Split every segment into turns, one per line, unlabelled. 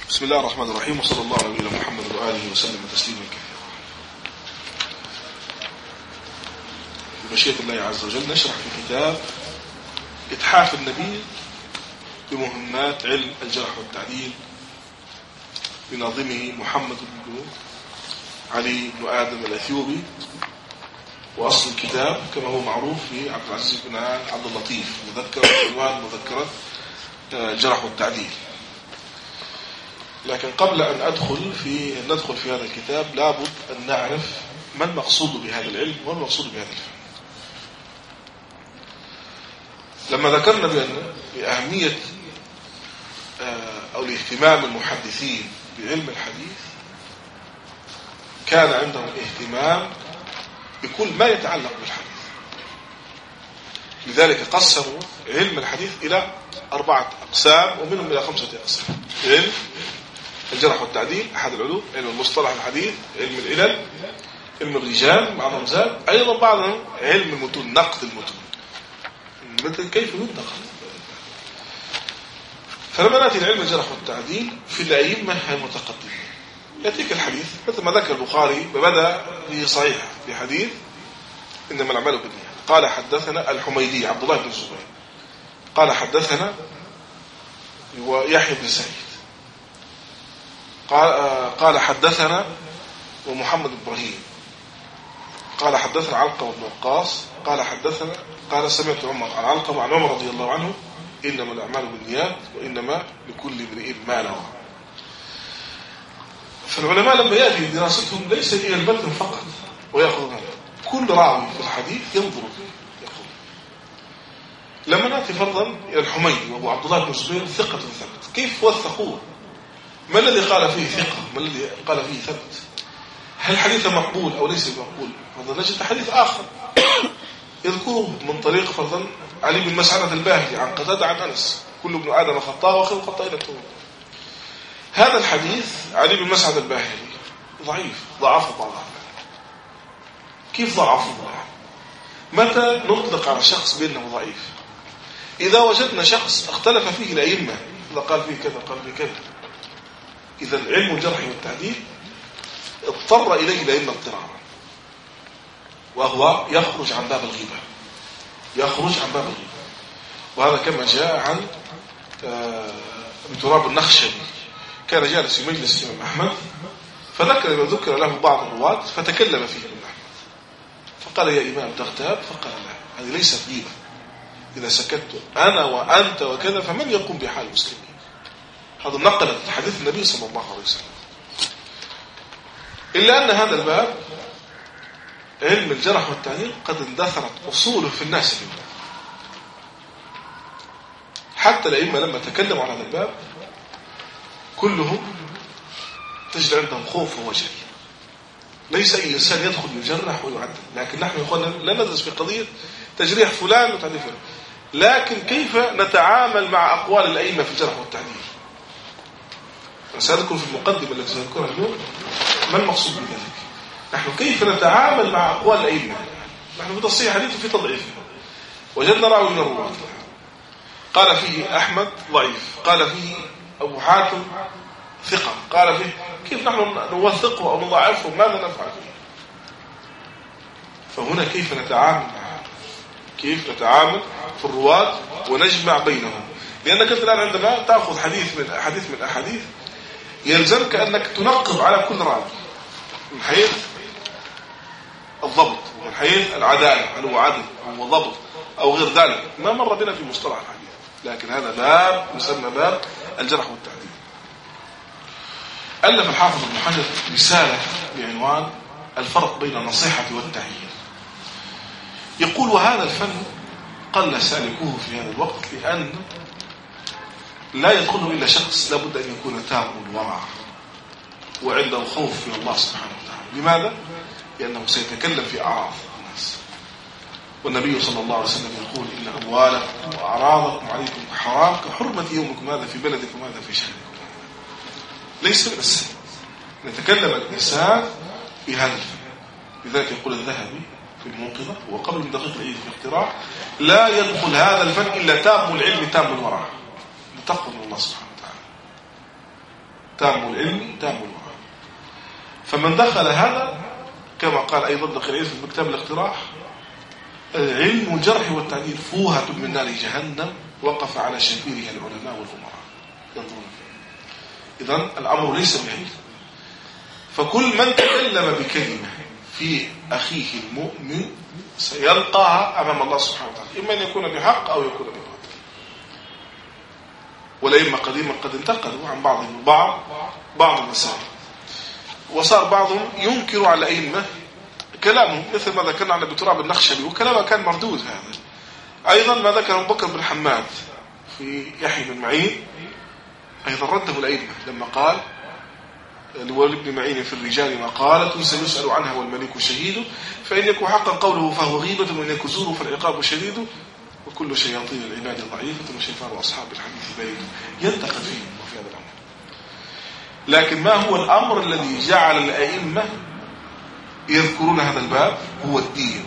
بسم الله الرحمن الرحيم، وصلى الله على نبينا محمد وآله وسلم تسليما كثيرا. بمشيئة الله عز وجل نشرح في كتاب إتحاف النبي بمهمات علم الجرح والتعديل بناظمه محمد بن علي بن آدم الأثيوبي. وأصل الكتاب كما هو معروف في عبد العزيز بن عبد اللطيف، مذكرة عنوان مذكرة الجرح والتعديل. لكن قبل أن ندخل في هذا الكتاب لابد أن نعرف ما المقصود بهذا العلم وما المقصود بهذا الفن. لما ذكرنا بأهمية أو الاهتمام المحدثين بعلم الحديث، كان عندهم اهتمام بكل ما يتعلق بالحديث. لذلك قسموا علم الحديث إلى 4 أقسام ومنهم إلى 5 أقسام. علم الجرح والتعديل أحد العلوم، علم المصطلح الحديث، علم العلل، علم الرجال مع الرمزات، أيضا بعضهم علم المتون، نقد المتون، مثل كيف ينتقد. فلما نأتي لعلم الجرح والتعديل في الأئمة المتقدمين يأتيك الحديث مثل ما ذكر البخاري، بدأ به صحيح في حديث إنما الأعمال بالنيات. قال حدثنا الحميدي عبد الله بن الزبير قال حدثنا يحيى بن سعيد قال حدثنا ومحمد إبراهيم قال حدثنا علقمة بن وقاص قال سمعت عمر عن علقمة عن عمر رضي الله عنه إنما الأعمال بالنيات وإنما لكل امرئ ما نوى. فالعلماء لما يأتي دراستهم ليس إلى المتن فقط ويأخذون كل راوي في الحديث ينظر يأخذ. لما نأتي فرضا إلى الحميدي وأبو عبد الله بن الزبير ثقة ثبت، كيف وثقوه؟ ما الذي قال فيه ثقة؟ ما الذي قال فيه ثبت؟ هل حديث مقبول أو ليس مقبول؟ فرضا نجد حديث آخر يذكره من طريق فرضا علي بن مسعدة الباهلي عن قتادة عن أنس كل ابن آدم خطاء وخير الخطائين التوبة. هذا الحديث علي بن مسعدة الباهلي ضعيف، ضعفه بعض. كيف ضعفه؟ متى نطلق على شخص بأنه ضعيف؟ إذا وجدنا شخص اختلف فيه الأئمة، إذا قال فيه كذا قال فيه كذا. إذا علم الجرح والتعديل اضطر إليه الأئمة اضطرارا، وهو يخرج عن باب الغيبة. وهذا كما جاء عن ابن تراب النخشبي، كان جالس في مجلس الإمام أحمد فذكر له بعض الرواة فتكلم فيه الإمام أحمد فقال يا إمام تغتاب؟ فقال لا، هذه ليست غيبة، إذا سكت أنا وأنت وكذا فمن يقوم بحال المسلمين. هذا نقل حديث النبي صلى الله عليه وسلم. إلا أن هذا الباب علم الجرح والتعديل قد اندثرت أصوله في الناس اليوم. حتى الأئمة لما تكلموا عن هذا الباب كلهم تجد عندهم خوف ووجل. ليس أي إنسان يدخل يجرح ويعدل، لكن نحن يا أخوانا لا ندرس في قضية تجريح فلان وتعديل فلان، لكن كيف نتعامل مع أقوال الأئمة في الجرح والتعديل. سأذكر في المقدمة التي سأذكرها اليوم ما المقصود بذلك. نحن كيف نتعامل مع أقوال الأئمة. نحن في تصحيح حديث وفي تضعيف، وجدنا راوي من الرواة قال فيه أحمد ضعيف، قال فيه أبو حاتم ثقة، قال فيه كيف نحن نوثقه أو نضعفه؟ ماذا نفعل فيه؟ فهنا كيف نتعامل في الرواة ونجمع بينهم. لأنك أنت الآن عندما تأخذ حديث من الأحاديث يلزمك أنك تنقب على كل راوي من حيث الضبط، من حيث العدالة، هل هو عدل أو هو ضبط أو غير ذلك. ما مر بنا في مصطلح الحديث، لكن هذا باب يسمى باب الجرح والتعديل. ألف الحافظ ابن حجر رسالة بعنوان الفرق بين النصيحة والتعيير. يقول وهذا الفن قل سالكوه في هذا الوقت، لأن لا يدخله إلا شخص لابد أن يكون تام الورع وعنده خوف من الله سبحانه وتعالى. لماذا؟ لأنه سيتكلم في أعراض الناس، والنبي صلى الله عليه وسلم يقول إن أموالكم وأعراضكم عليكم حرام كحرمة يومكم هذا في بلدكم هذا في شهركم. ليس من السهل نتكلم الإنسان في هذا الفن. لذلك يقول الذهبي في المنقذة وقبل من دقيق العيد في الاقتراع: لا يدخل هذا الفن إلا تام العلم تام الورع، تقوى من الله سبحانه وتعالى. تام العلم تام الورع. فمن دخل هذا كما قال أيضا دخل في كتاب الاقتراح: علم الجرح والتعديل فوهة من نار جهنم وقف على شفيرها العلماء والأمراء ينظرون فيه. إذن الأمر ليس بعيد. فكل من تكلم بكلمة في أخيه المؤمن سيلقاها أمام الله سبحانه وتعالى، إما أن يكون بحق أو يكون بباطل. والأئمة قديما قد انتقلوا عن بعضهم بعض المسائل، وصار بعضهم ينكر على الأئمة كلامهم، مثل ما ذكرنا عن أبي تراب النخشبي وكلامه كان مردود. هذا أيضا ما ذكر أبو بكر بن حماد في يحيى بن معين، أيضا رده الأئمة لما قال لولد بن معين: في الرجال مقالة سيسأل عنها والملك شهيد، فإن يكن حقا قوله فهو غيبة، وإن يكن زور فالعقاب شديد، وكل شياطين العباد ضعيفة وشيطان أصحاب الحديث بعيد. ينتقد فيهم وفي هذا الأمر. لكن ما هو الأمر الذي جعل الأئمة يذكرون هذا الباب؟ هو الدين.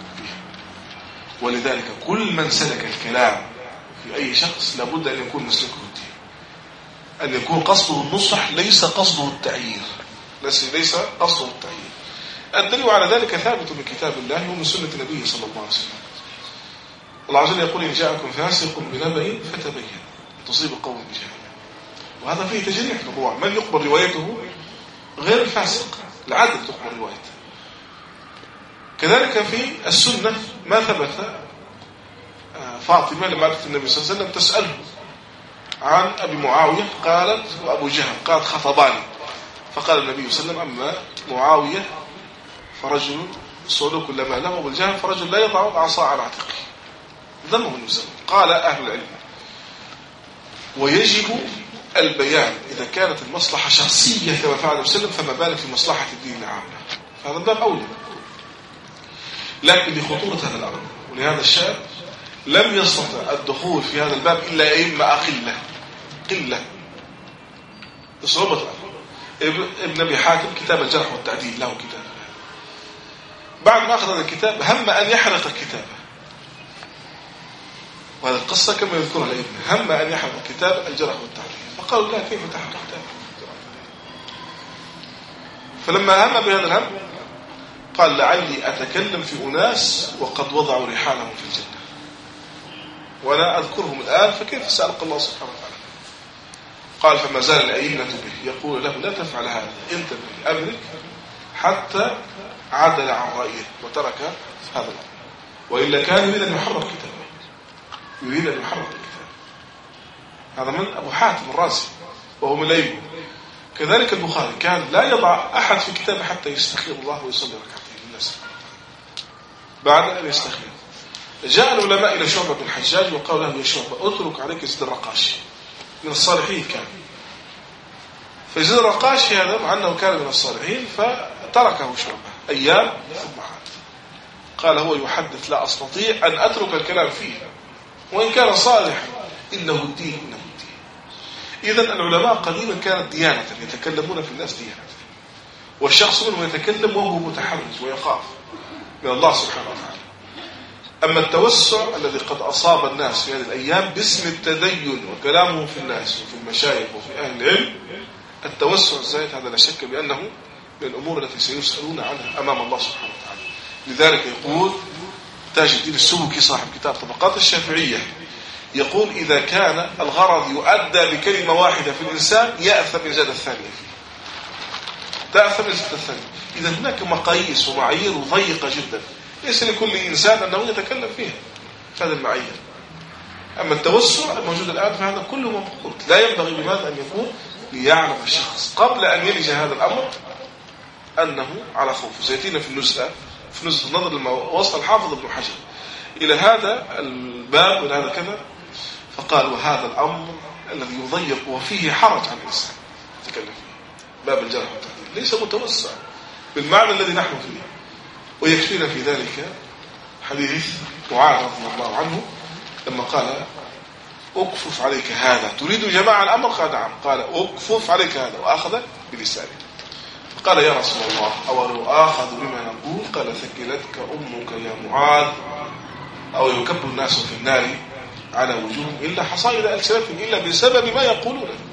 ولذلك كل من سلك الكلام في أي شخص لابد أن يكون مسلكه الدين، أن يكون قصده النصح ليس قصده التعيير، ليس قصده التعيير. الدليل على ذلك ثابت من كتاب الله ومن سنة النبي صلى الله عليه وسلم. الله عز وجل يقول: إن جاءكم فاسق بنبأ فتبين تصيب قوم بجهالة. وهذا فيه تجريح للرواة، من يقبل روايته غير الفاسق، العدل تقبل روايته. كذلك في السنة ما ثبت، فاطمة لما أتت النبي صلى الله عليه وسلم تسأله عن أبي معاوية، قالت: وأبو جهل، قالت: خطباني. فقال النبي صلى الله عليه وسلم: أما معاوية فرجل صعود كل ما له، وأبو جهل فرجل لا يضع العصا على عاتقه. ذمه النبي صلى الله عليه وسلم. قال أهل العلم: ويجب البيان إذا كانت المصلحة شخصية كما فعل النبي صلى الله عليه وسلم، فما بالك في مصلحة الدين العامة. فهذا الباب أولى. لكن لخطورة هذا الأمر ولهذا الشأن لم يستطع الدخول في هذا الباب إلا أئمة قلة لصعوبة الأمر. ابن أبي حاتم كتاب الجرح والتعديل له كتاب، بعد ما أخذ هذا الكتاب هم أن يحرق الكتاب. وهذه القصة كما يذكرها الابن، هم أن يحرق كتاب الجرح والتعديل. فقالوا: لا، كيف تحرق كتاب؟ فلما هم بهذا الهم قال: لعلي أتكلم في أناس وقد وضعوا رحالهم في الجنة ولا أذكرهم الآن، فكيف سألقى الله سبحانه وتعالى؟ قال: فما زال الأئمة به يقول له: لا تفعل هذا، انتبه لأمرك، حتى عدل عن رأيه وترك هذا الأمر. وإلا كان يريد أن يحرق كتابه، يريد أن يحرق الكتاب. هذا من أبو حاتم الرازي وهو من الأئمة. كذلك البخاري كان لا يضع أحد في كتابه حتى يستخير الله ويصلي ركعتين للناس بعد أن يستخير. جاء العلماء إلى شعبة بن الحجاج وقال له: يا شعبة، أترك عليك يزيد الرقاشي، من الصالحين كان. فيزيد الرقاشي هذا مع أنه كان من الصالحين فتركه شعبة أيام ثم عاد. قال: هو يحدث لا أستطيع أن أترك الكلام فيه وإن كان صالحا، إنه الدين إنه الدين. إذن العلماء قديما كانت ديانة، يتكلمون في الناس ديانة، والشخص منهم يتكلم وهو متحرج ويخاف من الله سبحانه وتعالى. أما التوسع الذي قد أصاب الناس في هذه الأيام باسم التدين وكلامهم في الناس وفي المشايخ وفي أهل العلم، التوسع الزائد هذا لا شك بأنه من الأمور التي سيسألون عنها أمام الله سبحانه وتعالى. لذلك يقول تاج الدين السبكي صاحب كتاب طبقات الشافعية، يقول: إذا كان الغرض يؤدى بكلمة واحدة في الإنسان يأثم إزادة الثانية فيه، تأثم إزادة الثانية. إذا هناك مقاييس ومعايير ضيقة جدا، ليس لكل إنسان أنه يتكلم فيها هذا المعايير. أما التوسع الموجود الآن فهذا كله ممقوت، لا ينبغي لماذا أن يكون ليعلم الشخص قبل أن يلج هذا الأمر أنه على خوف. زيتنا في النزهة النظر لما وصل الحافظ ابن حجر إلى هذا الباب وإلى هذا كذا، فقال: وهذا الأمر الذي يضيق وفيه حرج على الإنسان يتكلم فيه، باب الجرح والتعديل ليس متوسع بالمعنى الذي نحن فيه. ويكفينا في ذلك حديث معاذ رضي الله عنه لما قال: أكفف عليك هذا، تريد جماعة الأمر؟ قال: نعم. قال: أكفف عليك هذا، وأخذ بلسانه. قال: يا رسول الله، أولو آخذ بما نقول؟ قال: ثكلتك أمك يا معاذ، أو يكب الناس في النار على وجوههم إلا حصائد ألسنتهم إلا بسبب ما يقولون.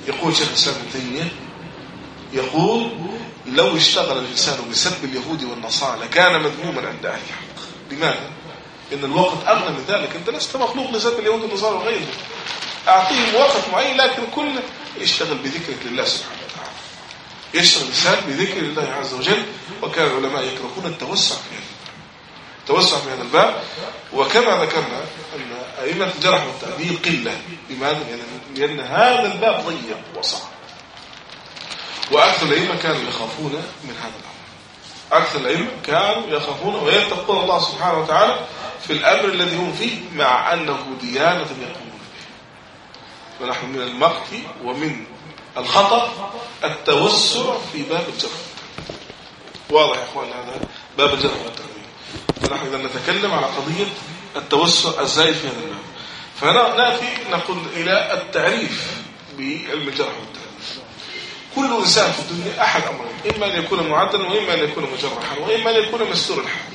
يقول شيخ الإسلام ابن تيمية، يقول لو اشتغل الإنسان بسب اليهود والنصارى لكان مذموما عند أهل الحق. لماذا؟ إن الوقت أغنى من ذلك. أنت لست مخلوق لسب اليهود والنصارى وغيرهم، أعطيهم وقت معين، لكن كل يشتغل بذكر لله سبحانه وتعالى، يشتغل الإنسان بذكر الله عز وجل. وكان العلماء يكرهون التوسع في هذا الباب. وكما ذكرنا أن أئمة الجرح والتعديل قلة. لماذا؟ لأن هذا الباب ضيق وصعب، وأكثر الأئمة كانوا يخافون من هذا الأمر. أكثر الأئمة كانوا يخافون ويتقون الله سبحانه وتعالى في الأمر الذي هم فيه، مع أنه ديانة يقومون به. ونحن من المقت ومن الخطأ التوسع في باب الجرح. واضح يا أخوان؟ هذا باب الجرح والتعديل. فنحن إذا نتكلم على قضية التوسع الزائد في هذا الباب، فنأتي نقول إلى التعريف بعلم الجرح والتعديل. كل إنسان في الدنيا أحد أمرين: إما أن يكون معدلا، وإما أن يكون مجرحا، وإما أن يكون مستور الحال.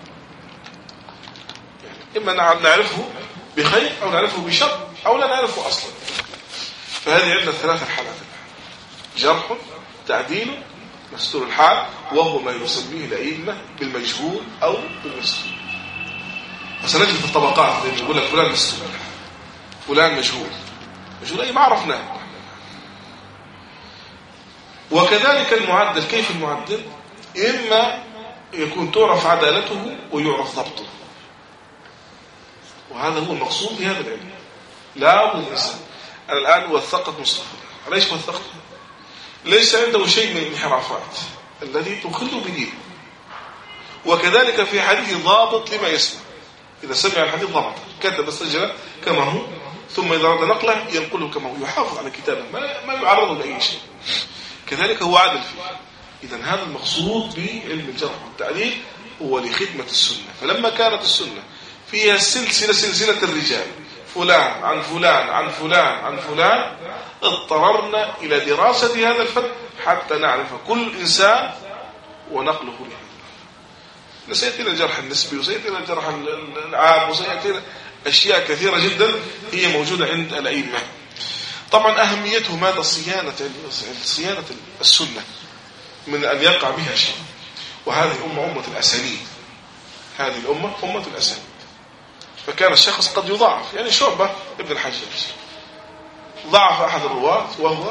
يعني إما نعرفه بخير أو نعرفه بشر أو لا نعرفه أصلا. فهذه عندنا ثلاثة حالات: جرح، تعديل، مستور الحال، وهو ما يسميه الأئمة بالمجهول أو بالمستور. وسنجد في الطبقات يقول لك فلان مستور، فلان مجهول أي ما عرفناه. وكذلك المعدل. كيف المعدل؟ إما يكون تعرف عدالته ويعرف ضبطه، وهذا هو المقصود بهذا العلم. لا بد الإنسان. أنا الآن وثقت مصطفى، ليش وثقته؟ ليس عنده شيء من الانحرافات الذي تخل بدينه. وكذلك في حديث ضابط لما يسمع. إذا سمع الحديث ضبط، كتب السجل كما هو، ثم إذا أراد نقله ينقله كما هو، يحافظ على كتابه، ما يعرضه لأي شيء. كذلك هو عدل فيه. إذن هذا المقصود بعلم الجرح والتعديل، هو لخدمة السنة. فلما كانت السنة فيها سلسلة الرجال، فلان عن فلان عن فلان عن فلان، اضطررنا إلى دراسة هذا الفن حتى نعرف كل إنسان ونقله له. سيأتي إلى الجرح النسبي، وسيأتي إلى الجرح العام، وسيأتي إلى أشياء كثيرة جدا هي موجودة عند الأئمة. طبعا أهميته ماذا؟ صيانة السنة من أن يقع بها شيء. وهذه الأمة أمة الأسانيد. هذه الأمة أمة الأسانيد. فكان الشخص قد يضاعف. يعني شعبة ابن الحجاج ضعف أحد الرواة، وهو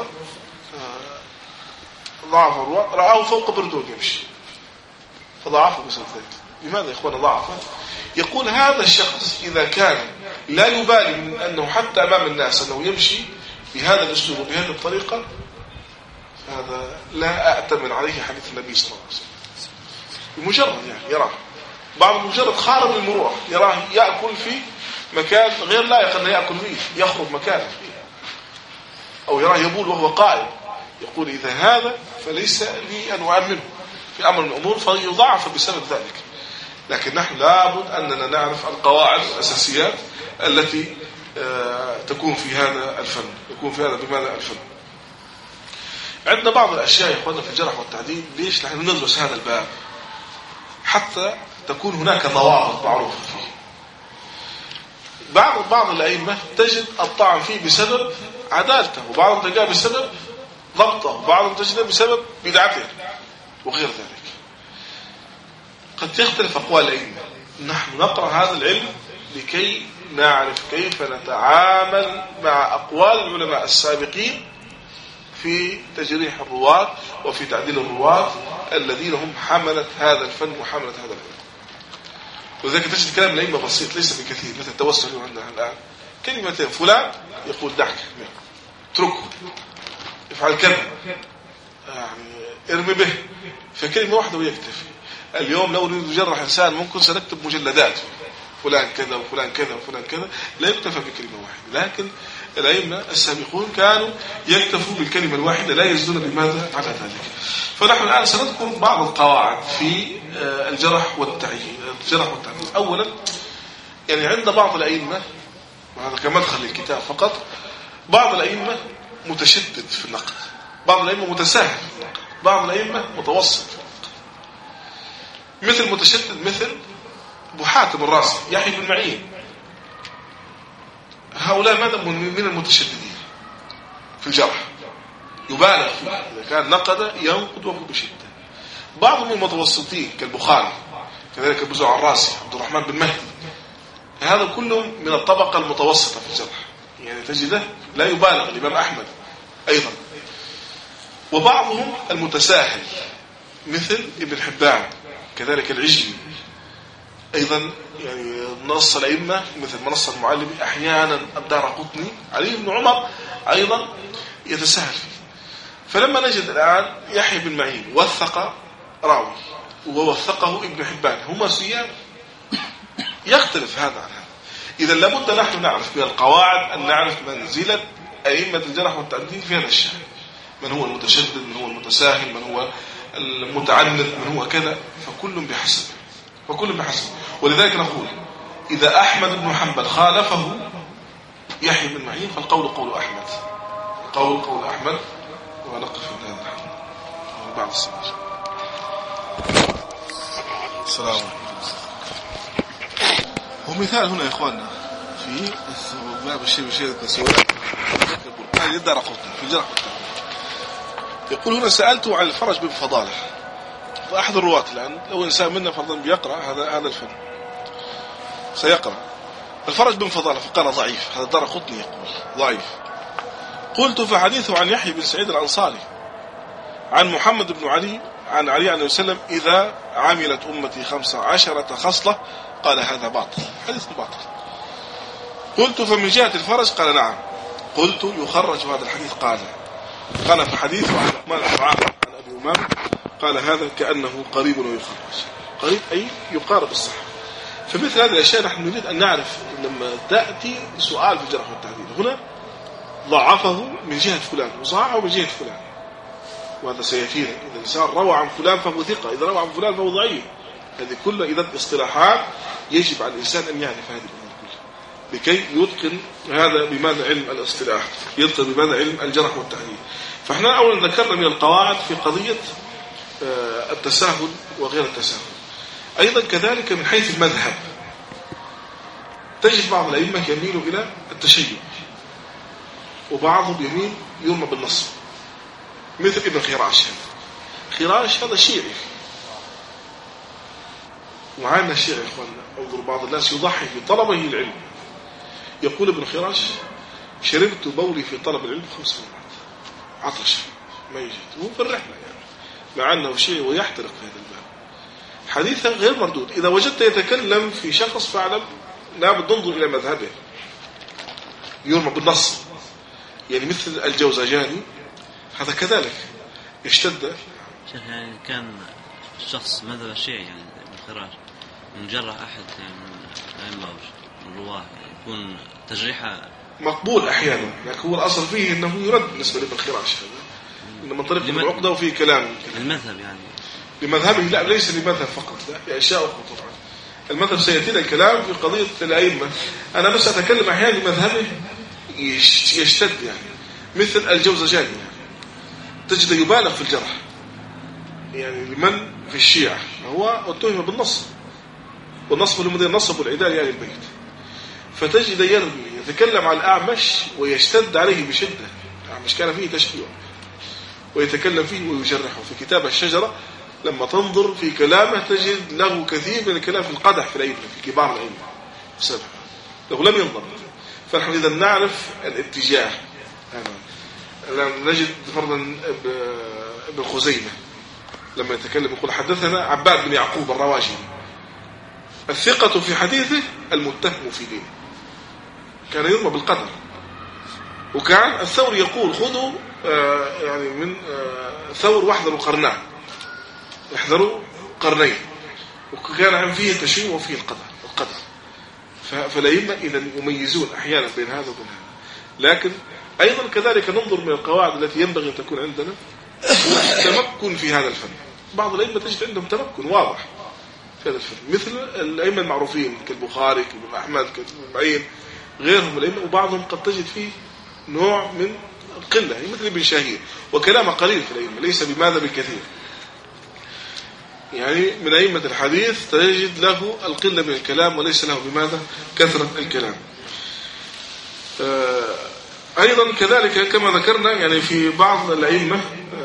ضعف الرواة، رآه فوق بردون يمشي فضعفه بسنتين. لماذا يا إخوانا ضعفه؟ يقول هذا الشخص إذا كان لا يبالي من أنه حتى أمام الناس أنه يمشي بهذا الأسلوب وبهذه الطريقة، هذا لا أأتمن عليه حديث النبي صلى الله عليه وسلم. بمجرد يعني يراه بعض مجرد خارج المروءة، يراه يأكل في مكان غير لائق أنه يأكل فيه، يخرج مكانه، أو يراه يبول وهو قائم، يقول إذا هذا فليس لي أن أؤمنه في أمر من الأمور، فيضعف بسبب ذلك. لكن نحن لابد أننا نعرف القواعد والأساسيات التي تكون في هذا الفن، يكون في هذا بماذا الفن. عندنا بعض الأشياء يا إخواننا في الجرح والتعديل. ليش نحن ندرس هذا الباب؟ حتى تكون هناك ضوابط معروفة فيه. بعض الأئمة تجد الطعن فيه بسبب عدالته، وبعضهم تجد بسبب ضبطه، وبعضهم تجد بسبب بدعته وغير ذلك. قد تختلف أقوال الأئمة. نحن نقرأ هذا العلم لكي نعرف كيف نتعامل مع أقوال العلماء السابقين في تجريح الرواة وفي تعديل الرواة الذين هم حملة هذا الفن وحملة هذا العلم. وذلك تجد كلام الأئمة بسيط ليس بكثير، مثل التوسل عندنا الآن كلمتين: فلان يقول دعك، اتركه، افعل كذا، يعني ارمي به، فكلمة واحدة ويكتفي. اليوم لو نريد نجرح إنسان ممكن سنكتب مجلدات، فلان كذا وفلان كذا وفلان كذا، لا يكتفى بكلمة واحدة. لكن الأئمة السابقون كانوا يكتفوا بالكلمة الواحدة، لا يزدون بماذا على ذلك. فنحن الآن سنذكر بعض القواعد في الجرح والتعديل. أولا يعني عند بعض الأئمة، وهذا كمدخل للكتاب فقط، بعض الأئمة متشدد في النقد، بعض الأئمة متساهل في النقد، بعض الأئمة متوسط في النقد. مثل متشدد مثل أبو حاتم الرازي، يحيى بن معين. هؤلاء ماذا من المتشددين في الجرح؟ يبالغ فيه، إذا كان نقد ينقد وهو بشدة. بعضهم المتوسطين كالبخاري، كذلك أبو زرع الراسي، عبد الرحمن بن مهدي، هذا كله من الطبقة المتوسطة في الجرح، يعني تجده لا يبالغ. الإمام أحمد أيضا. وبعضهم المتساهل مثل ابن حبان، كذلك العجلي أيضا، يعني نص الأئمة مثل منص المعلم، أحيانا الدارقطني، علي بن عمر أيضا يتساهل فيه. فلما نجد الآن يحيى بن معين وثق راوي ووثقه ابن حبان، هما سيان، يختلف هذا عن هذا. إذا لابد نحن نعرف من القواعد أن نعرف منزلة أئمة الجرح والتعديل في هذا الشأن، من هو المتشدد، من هو المتساهل، من هو المتعنت، من هو كذا، فكل بحسب. ولذلك نقول إذا أحمد بن حنبل خالفه يحيى بن معين فالقول قول أحمد، قول أحمد. ونقف في هذا الحين بعد الصلاة. السلام عليكم. ومثال هنا يا إخواننا في باب الشيء بشيء السؤال هذه الدارقطني في الجرح والتعديل. يقول هنا سألت عن الفرج بن فضالة، فأحد الرواة الآن لو إنسان منا فرضا بيقرأ هذا الفن سيقرأ الفرج بن فضالة فقال ضعيف، هذا الدارقطني يقول ضعيف. قلت فحديثه عن يحيى بن سعيد الأنصاري عن محمد بن علي عن علي عليه وسلم إذا عملت أمتي 15 خصلة قال هذا باطل، حديث باطل. قلت فمن جهة الفرج قال نعم. قلت يخرج هذا الحديث قال في حديث عن لقمان عن أبي أمامة قال هذا كأنه قريب ويخرج، قريب أي يقارب الصحة. فمثل هذه الأشياء نحن نريد أن نعرف لما تأتي سؤال في الجرح والتعديل، هنا ضعفه من جهة فلان وصححه من جهة فلان، وهذا سيأتينا. إذا الإنسان روى عن فلان فهو ثقة، إذا روى عن فلان فهو ضعيف. هذه كلها إذا اصطلاحات يجب على الإنسان أن يعرف هذه الأمور كلها لكي يتقن هذا بماذا علم الاصطلاح، يتقن بماذا علم الجرح والتعديل. فإحنا أولا ذكرنا من القواعد في قضية التساهل وغير التساهل. أيضا كذلك من حيث المذهب تجد بعض الأئمة يميل إلى التشيع وبعضهم يميل يرمى بالنص، مثل ابن خراش. خراش هذا شيعي، وعندنا الشيعي يا إخواننا انظر بعض الناس يضحي في طلبه العلم. يقول ابن خراش شربت بولي في طلب العلم 5 مرات، عطش ما يجد، هو في الرحلة يعني، مع أنه شيعي ويحترق في هذا الباب. حديثا غير مردود. إذا وجدت يتكلم في شخص فاعلم لابد ننظر إلى مذهبه، يرمى بالنص. يعني مثل الجوزجاني هذا كذلك اشتد.
يعني كان شخص مذهب الشيعي يعني ابن خراش من جرح أحد يعني من الأئمة من رواه يكون تجريحه مقبول
أحيانا، لكن هو الأصل فيه أنه يرد بالنسبة لابن خراش هذا إنما من طريق العقدة وفيه كلام
المذهب يعني
لمذهبه، لا ليس لمذهب فقط، لا أشياء أخرى طبعا. المذهب سيأتينا الكلام في قضية الأئمة، أنا بس أتكلم أحيانا لمذهبه يشتد يعني، مثل الجوزجاني يعني. تجد يبالغ في الجرح يعني لمن في الشيعة، هو اتهم بالنصب، والنصب الذي نصب العدال يعني البيت. فتجد يرمي يتكلم عن الأعمش ويشتد عليه بشدة. الأعمش كان فيه تشيع ويتكلم فيه ويجرحه. في كتاب الشجرة لما تنظر في كلامه تجد له كثير من الكلام في القدح في الأئمة، في كبار الأئمة بسبب لو لم ينظر. فنحن إذا نعرف الاتجاه. نجد فرضا ابن خزيمة لما يتكلم يقول حدثنا عباد بن يعقوب الرواجي، الثقة في حديثه المتهم في دينه، كان يرمى بالقدر. وكان الثوري يقول خذوا يعني من ثور واحذروا قرنان، احذروا قرنين، وكان فيه تشيع وفيه القدر. فالأئمة إذا يميزون أحيانا بين هذا وبين هذا. لكن أيضا كذلك ننظر من القواعد التي ينبغي أن تكون عندنا هو التمكن في هذا الفن. بعض الأئمة تجد عندهم تمكن واضح في هذا الفن، مثل الأئمة المعروفين كالبخاري كالإمام أحمد كالإمام معين غيرهم الأئمة، وبعضهم قد تجد فيه نوع من القلة مثل ابن شاهين، وكلامه قليل في الأئمة ليس بماذا بالكثير. يعني من أئمة الحديث تجد له القلة من الكلام وليس له بماذا كثرة الكلام. أيضا كذلك كما ذكرنا يعني في بعض الأئمة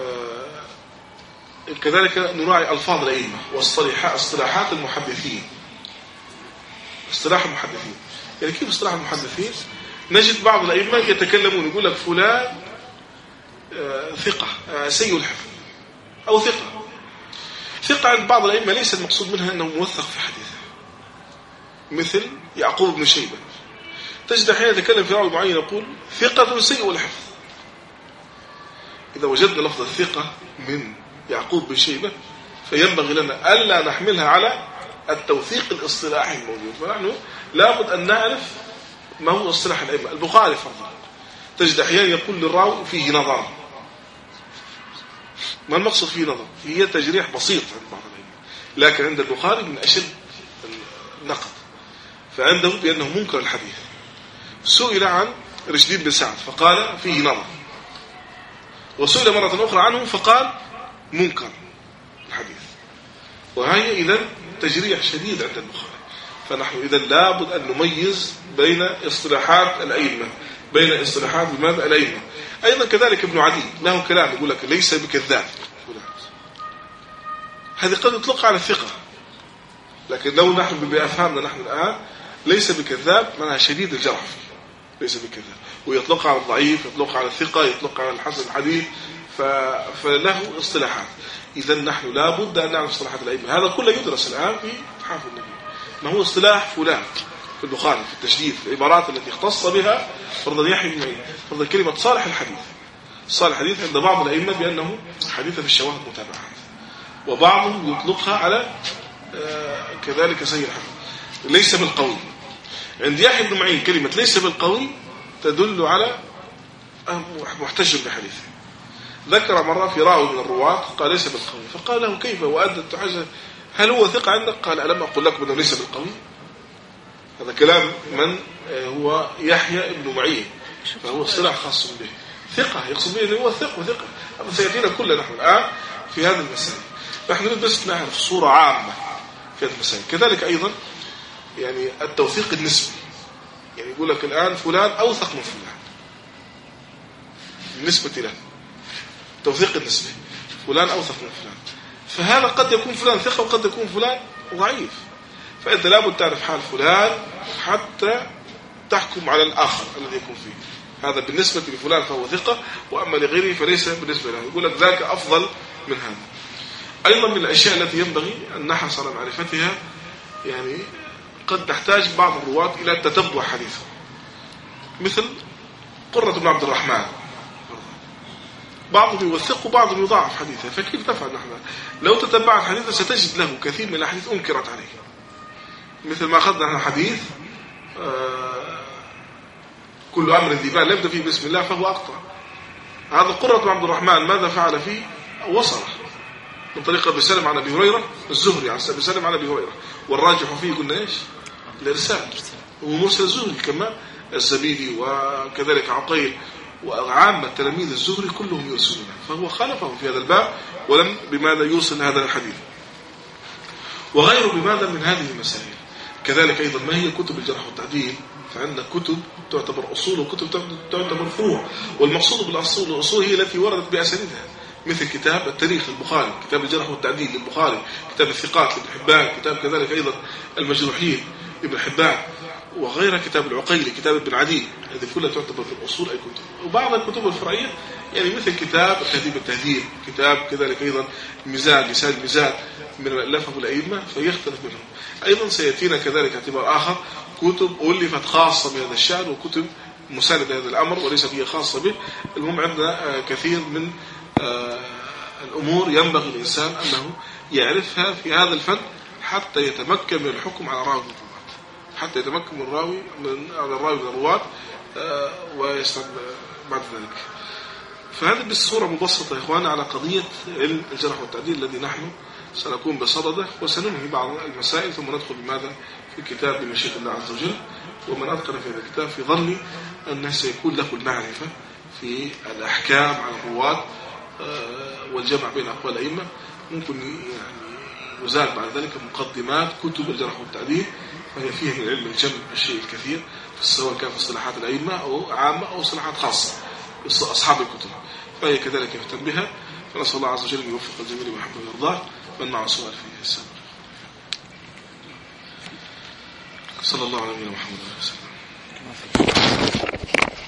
كذلك نراعي ألفاظ الأئمة واصطلاحات المحدثين. اصطلاح المحدثين يعني كيف اصطلاح المحدثين؟ نجد بعض الأئمة يتكلمون يقول لك فلان ثقة سيء الحفظ أو ثقة عند بعض الأئمة ليس المقصود منها أنه موثق في حديثه، مثل يعقوب بن شيبة تجد أحيانا يتكلم في راوي معين يقول ثقة سيء الحفظ. إذا وجدنا لفظ الثقة من يعقوب بن شيبة فينبغي لنا ألا نحملها على التوثيق الاصطلاحي الموجود، فنحن لابد أن نعرف ما هو اصطلاح الأئمة. البخاري فرضا تجد أحيانا يقول للراوي فيه نظر. ما المقصد فيه نظر؟ هي تجريح بسيط عند بعض الأئمة، لكن عند البخاري من أشد النقد، فعنده بأنه منكر الحديث. سئل عن رشدين بن سعد فقال فيه نظر، وسئل مرة أخرى عنه فقال منكر الحديث. وهي إذن تجريح شديد عند البخاري. فنحن إذن لابد أن نميز بين اصطلاحات الأئمة، بين اصطلاحات بماذا الأئمة. أيضا كذلك ابن عدي له كلام يقول لك ليس بكذاب، هذه قد يطلق على الثقة، لكن لو نحن بأفهامنا نحن الآن ليس بكذاب معناها شديد الجرح فيه، ليس بكذاب، ويطلق على الضعيف، يطلق على الثقة، يطلق على الحسن الحديث، فله اصطلاحات. إذا نحن لابد أن نعرف اصطلاحات الأئمة. هذا كله يدرس الآن في حافظ النبي، ما هو اصطلاح فلان في البخاري في التشديد، في العبارات التي اختص بها فرضا يحيى بن معين، فرضا كلمة صالح الحديث. صالح الحديث عند بعض الأئمة بأنه حديث في الشواهد متابعات، وبعضهم يطلقها على كذلك سيء الحفظ ليس بالقوي. عند يحيى بن معين كلمة ليس بالقوي تدل على محتج بحديثه. ذكر مرة في راوي من الرواة قال ليس بالقوي، فقال له كيف وأدت حاجة، هل هو ثقة عندك؟ قال ألم أقول لكم أنه ليس بالقوي. هذا كلام من هو يحيى بن معين، فهو اصطلاح خاص به. ثقة يقصد به أنه هو ثقة. هذا سيأتينا كلنا نحن الآن في هذه المسائل. نحن نريد بس نعرف صورة عامة في هذه المسائل. كذلك أيضا يعني التوثيق النسبي، يعني يقول لك الآن فلان أوثق من فلان بالنسبة له، التوثيق النسبي فلان أوثق من فلان، فهذا قد يكون فلان ثقة وقد يكون فلان ضعيف، فأنت لابد تعرف حال فلان حتى تحكم على الآخر الذي يكون فيه. هذا بالنسبة لفلان فهو ثقة، وأما لغيره فليس بالنسبة له، يقول لك ذاك أفضل من هذا. أيضا من الأشياء التي ينبغي أن نحرص على معرفتها، يعني قد تحتاج بعض الرواة إلى تتبع حديثه، مثل قرة بن عبد الرحمن، بعضهم يوثق وبعضهم يضاعف حديثه، فكيف نفعل نحن؟ لو تتبعت حديثه ستجد له كثير من الأحاديث أنكرت عليه، مثل ما أخذنا نحن حديث كل أمر ذي بال لا يبدأ فيه بسم الله فهو أقطع. هذا قرة بن عبد الرحمن ماذا فعل فيه؟ وصله من طريقة أبي سلمة عن أبي هريرة، الزهري عن أبي سلمة عن أبي هريرة، والراجح فيه قلنا إيش؟ الإرسال، ومرسل الزهري كما الزبيدي وكذلك عقيل وعامة تلاميذ الزهري كلهم يرسلون، فهو خالفهم في هذا الباب ولم بماذا يوصل هذا الحديث وغيره بماذا من هذه المسائل. كذلك أيضا ما هي كتب الجرح والتعديل؟ فعندنا كتب تعتبر أصول وكتب تعتبر فروع، والمقصود بالأصول والأصول هي التي وردت بأسانيدها، مثل كتاب التاريخ للبخاري، كتاب الجرح والتعديل للبخاري، كتاب الثقات لابن حبان، كتاب كذلك أيضا المجروحين لابن حبان، وغيرها كتاب العقيلي، كتاب ابن عدي، هذه كلها تعتبر في الأصول أي كتب. وبعض الكتب الفرعية يعني مثل كتاب التهذيب، كتاب كذلك أيضا ميزان لسان الميزان من الألفة والأئمة، فيختلف منهم. أيضا سيأتينا كذلك اعتبار آخر كتب ألفت خاصة بهذا الشأن وكتب مساندة هذا الأمر وليس هي خاصة به. المهم عندنا كثير من الأمور ينبغي الإنسان أنه يعرفها في هذا الفن حتى يتمكن من الحكم على راوي حتى يتمكن من الراوي من الرواة ويستعد بعد ذلك. فهذا بالصورة مبسطة يا إخوانا على قضية علم الجرح والتعديل الذي نحن سنكون بصدده، وسننهي بعض المسائل ثم ندخل بماذا في الكتاب بمشيئة الله عز وجل. ومن أتقن في هذا الكتاب في ظني أنه سيكون له المعرفة في الأحكام على الرواة والجمع بين أقوال الأئمة. ممكن يعني يزال بعد ذلك مقدمات كتب الجرح والتعديل، فهي فيها من علم الجمع الشيء الكثير، سواء كان في اصطلاحات الأئمة أو عامة أو اصطلاحات خاصة أصحاب الكتب، فهي كذلك يهتم بها. فنسأل الله عز وجل أن يوفق الجميع لما يحب ويرضاه. من معه سؤال فيه السلام. صلى الله على نبينا محمد وعلى آله وسلم.